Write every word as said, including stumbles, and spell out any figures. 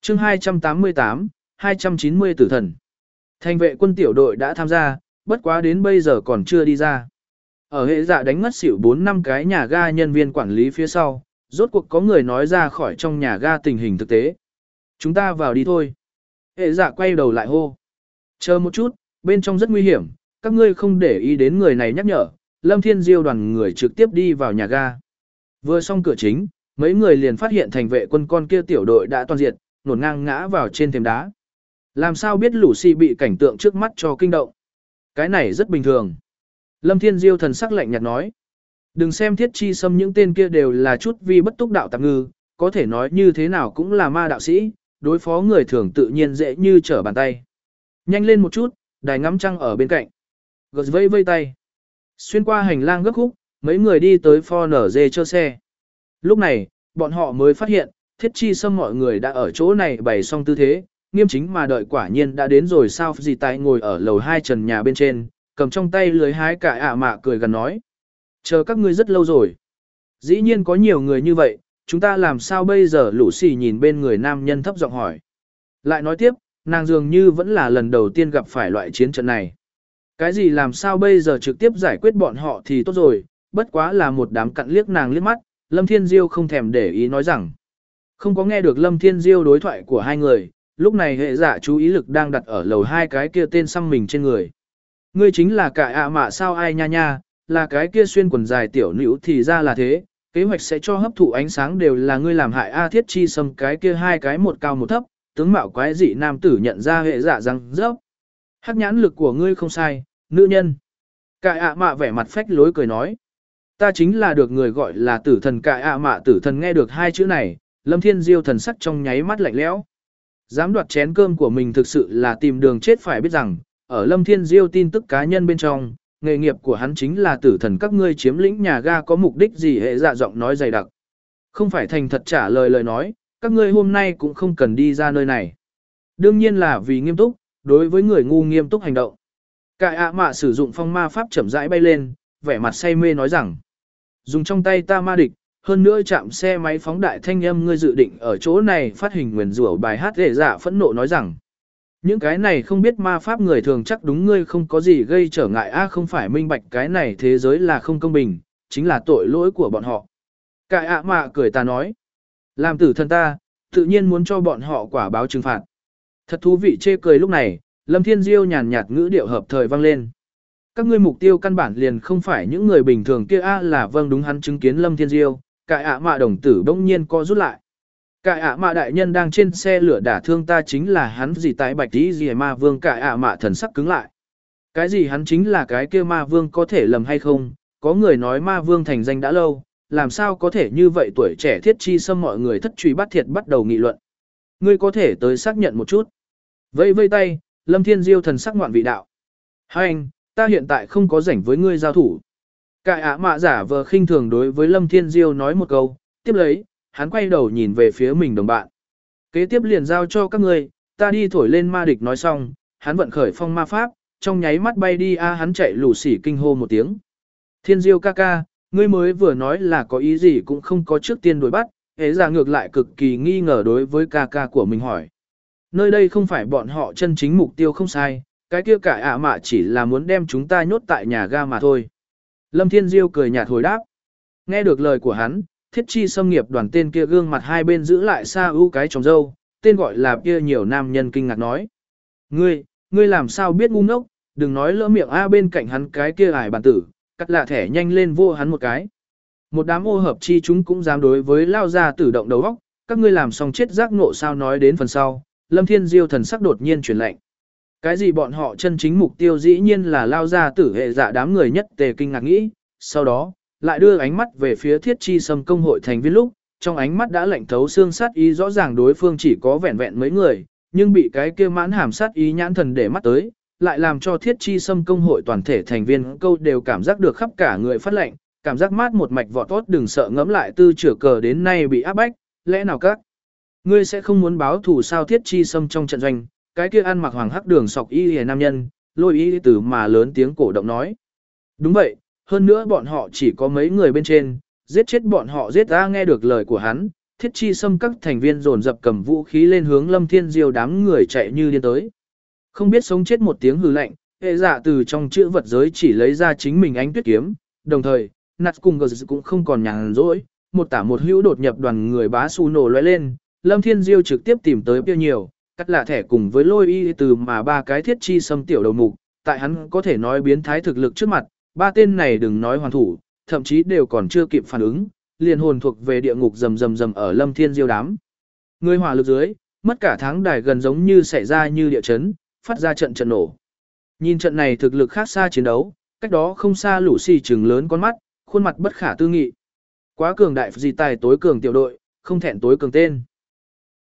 chương hai trăm tám mươi tám, hai trăm chín mươi tử thần. Thành vệ quân tiểu đội đã tham gia, bất quá đến bây giờ còn chưa đi ra. Ở hệ dạ đánh ngất xỉu bốn năm cái nhà ga nhân viên quản lý phía sau, rốt cuộc có người nói ra khỏi trong nhà ga tình hình thực tế. Chúng ta vào đi thôi. Hệ dạ quay đầu lại hô. Chờ một chút, bên trong rất nguy hiểm, các ngươi không để ý đến người này nhắc nhở. Lâm Thiên Diêu đoàn người trực tiếp đi vào nhà ga. Vừa xong cửa chính, mấy người liền phát hiện thành vệ quân con kia tiểu đội đã toàn diệt, nổn ngang ngã vào trên thềm đá. Làm sao biết Lucy bị cảnh tượng trước mắt cho kinh động? Cái này rất bình thường. Lâm Thiên Diêu thần sắc lạnh nhạt nói. Đừng xem Thiết Chi Sâm những tên kia đều là chút vi bất túc đạo tạp ngư, có thể nói như thế nào cũng là ma đạo sĩ, đối phó người thường tự nhiên dễ như trở bàn tay. Nhanh lên một chút, đài ngắm trăng ở bên cạnh. Gật vây vây tay. Xuyên qua hành lang gấp khúc, mấy người đi tới pho nở dê chơ xe. Lúc này, bọn họ mới phát hiện, Thiết Chi Sâm mọi người đã ở chỗ này bày xong tư thế, nghiêm chính mà đợi quả nhiên đã đến rồi sao gì tại ngồi ở lầu hai trần nhà bên trên, cầm trong tay lưới hái cả ạ mạ cười gần nói. Chờ các ngươi rất lâu rồi. Dĩ nhiên có nhiều người như vậy, chúng ta làm sao bây giờ? Lũ xì nhìn bên người nam nhân thấp giọng hỏi. Lại nói tiếp, nàng dường như vẫn là lần đầu tiên gặp phải loại chiến trận này. Cái gì làm sao bây giờ trực tiếp giải quyết bọn họ thì tốt rồi, bất quá là một đám cặn liếc nàng liếc mắt, Lâm Thiên Diêu không thèm để ý nói rằng. Không có nghe được Lâm Thiên Diêu đối thoại của hai người, lúc này hệ dạ chú ý lực đang đặt ở lầu hai cái kia tên xăm mình trên người. Ngươi chính là cả ạ mạ sao ai nha nha, là cái kia xuyên quần dài tiểu nữ thì ra là thế, kế hoạch sẽ cho hấp thụ ánh sáng đều là ngươi làm hại A Thiết Chi Sâm cái kia hai cái một cao một thấp, tướng mạo quái dị nam tử nhận ra hệ dạ răng rớp. Hắc nhãn lực của ngươi không sai, nữ nhân. Cả ạ mạ vẻ mặt phách lối cười nói. Ta chính là được người gọi là tử thần. Cả ạ mạ tử thần nghe được hai chữ này, Lâm Thiên Diêu thần sắc trong nháy mắt lạnh lẽo. Dám đoạt chén cơm của mình thực sự là tìm đường chết. Phải biết rằng, ở Lâm Thiên Diêu tin tức cá nhân bên trong, nghề nghiệp của hắn chính là tử thần. Các ngươi chiếm lĩnh nhà ga có mục đích gì? Hệ dạ giọng nói dày đặc. Không phải thành thật trả lời lời nói, các ngươi hôm nay cũng không cần đi ra nơi này. Đương nhiên là vì nghiêm túc, đối với người ngu nghiêm túc hành động. Cả ạ mạ sử dụng phong ma pháp chậm rãi bay lên, vẻ mặt say mê nói rằng, dùng trong tay ta ma địch, hơn nữa chạm xe máy phóng đại thanh âm. Ngươi dự định ở chỗ này phát hình nguyền rủa bài hát. Hệ dạ phẫn nộ nói rằng, những cái này không biết ma pháp người thường chắc đúng ngươi không có gì gây trở ngại. A không phải minh bạch cái này thế giới là không công bình, chính là tội lỗi của bọn họ. Cả ạ mạ cười ta nói, làm tử thần ta, tự nhiên muốn cho bọn họ quả báo trừng phạt. Thật thú vị. Chê cười lúc này, Lâm Thiên Diêu nhàn nhạt ngữ điệu hợp thời vang lên. Các ngươi mục tiêu căn bản liền không phải những người bình thường kia. A là vâng đúng. Hắn chứng kiến Lâm Thiên Diêu, cải ạ mạ đồng tử bỗng nhiên co rút lại. Cải ạ mạ đại nhân đang trên xe lửa đả thương ta chính là hắn gì tái bạch tí gì ma vương. Cải ạ mạ thần sắc cứng lại. Cái gì hắn chính là cái kia ma vương có thể lầm hay không? Có người nói ma vương thành danh đã lâu, làm sao có thể như vậy? Tuổi trẻ Thiết Chi Sâm mọi người thất truy bắt thiệt bắt đầu nghị luận. Ngươi có thể tới xác nhận một chút. Vây vây tay, Lâm Thiên Diêu thần sắc ngoạn vị đạo. Hai anh, ta hiện tại không có rảnh với ngươi giao thủ. Cải ạ mạ giả vờ khinh thường đối với Lâm Thiên Diêu nói một câu, tiếp lấy, hắn quay đầu nhìn về phía mình đồng bạn. Kế tiếp liền giao cho các ngươi, ta đi thổi lên ma địch. Nói xong, hắn vận khởi phong ma pháp, trong nháy mắt bay đi. A hắn chạy lù xỉ kinh hô một tiếng. Thiên Diêu ca ca, ngươi mới vừa nói là có ý gì cũng không có trước tiên đuổi bắt. Hễ ra ngược lại cực kỳ nghi ngờ đối với ca ca của mình hỏi. Nơi đây không phải bọn họ chân chính mục tiêu không sai, cái kia cả ạ mạ chỉ là muốn đem chúng ta nhốt tại nhà ga mà thôi. Lâm Thiên Diêu cười nhạt hồi đáp. Nghe được lời của hắn, Thiết Chi Xâm nghiệp đoàn tên kia gương mặt hai bên giữ lại xa ưu cái trồng dâu, tên gọi là kia nhiều nam nhân kinh ngạc nói. Ngươi, ngươi làm sao biết ngu ngốc, đừng nói lỡ miệng. A bên cạnh hắn cái kia ải bản tử, cắt lạ thẻ nhanh lên vô hắn một cái. Một đám ô hợp chi chúng cũng dám đối với lao ra tử động đầu óc, các ngươi làm xong chết giác ngộ sao? Nói đến phần sau, Lâm Thiên Diêu thần sắc đột nhiên chuyển lạnh. Cái gì bọn họ chân chính mục tiêu dĩ nhiên là lao ra tử. Hệ dạ đám người nhất tề kinh ngạc nghĩ, sau đó, lại đưa ánh mắt về phía Thiết Chi Sâm công hội thành viên lúc, trong ánh mắt đã lạnh thấu xương sát ý. Rõ ràng đối phương chỉ có vẹn vẹn mấy người, nhưng bị cái kia mãn hàm sát ý nhãn thần để mắt tới, lại làm cho Thiết Chi Sâm công hội toàn thể thành viên câu đều cảm giác được khắp cả người phát lạnh, cảm giác mát một mạch vọt tốt. Đừng sợ ngẫm lại tư chửa cờ đến nay bị áp bách, lẽ nào các ngươi sẽ không muốn báo thù sao? Thiết Chi Sâm trong trận doanh, cái kia ăn mặc hoàng hắc đường sọc y hề nam nhân, lôi y từ mà lớn tiếng cổ động nói. Đúng vậy, hơn nữa bọn họ chỉ có mấy người bên trên, giết chết bọn họ giết ra. Nghe được lời của hắn, thiết chi xâm các thành viên dồn dập cầm vũ khí lên hướng Lâm Thiên Diêu đám người chạy như điên tới. Không biết sống chết một tiếng hừ lạnh, hệ dạ từ trong chữ vật giới chỉ lấy ra chính mình ánh tuyết kiếm, đồng thời, Nats cùng Gờ cũng không còn nhàn rỗi, một tả một hữu đột nhập đoàn người bá su nổ lóe lên, Lâm Thiên Diêu trực tiếp tìm tới tiêu nhiều, cắt lạ thẻ cùng với lôi y từ mà ba cái thiết chi xâm tiểu đầu mục, tại hắn có thể nói biến thái thực lực trước mặt, ba tên này đừng nói hoàn thủ, thậm chí đều còn chưa kịp phản ứng, liền hồn thuộc về địa ngục rầm rầm rầm ở Lâm Thiên Diêu đám. Người hỏa lực dưới, mất cả tháng đài gần giống như xảy ra như địa chấn, phát ra trận trận nổ. Nhìn trận này thực lực khác xa chiến đấu, cách đó không xa lũ xì trừng lớn con mắt, khuôn mặt bất khả tư nghị. Quá cường đại gì tài tối cường tiểu đội, không thẹn tối cường tên.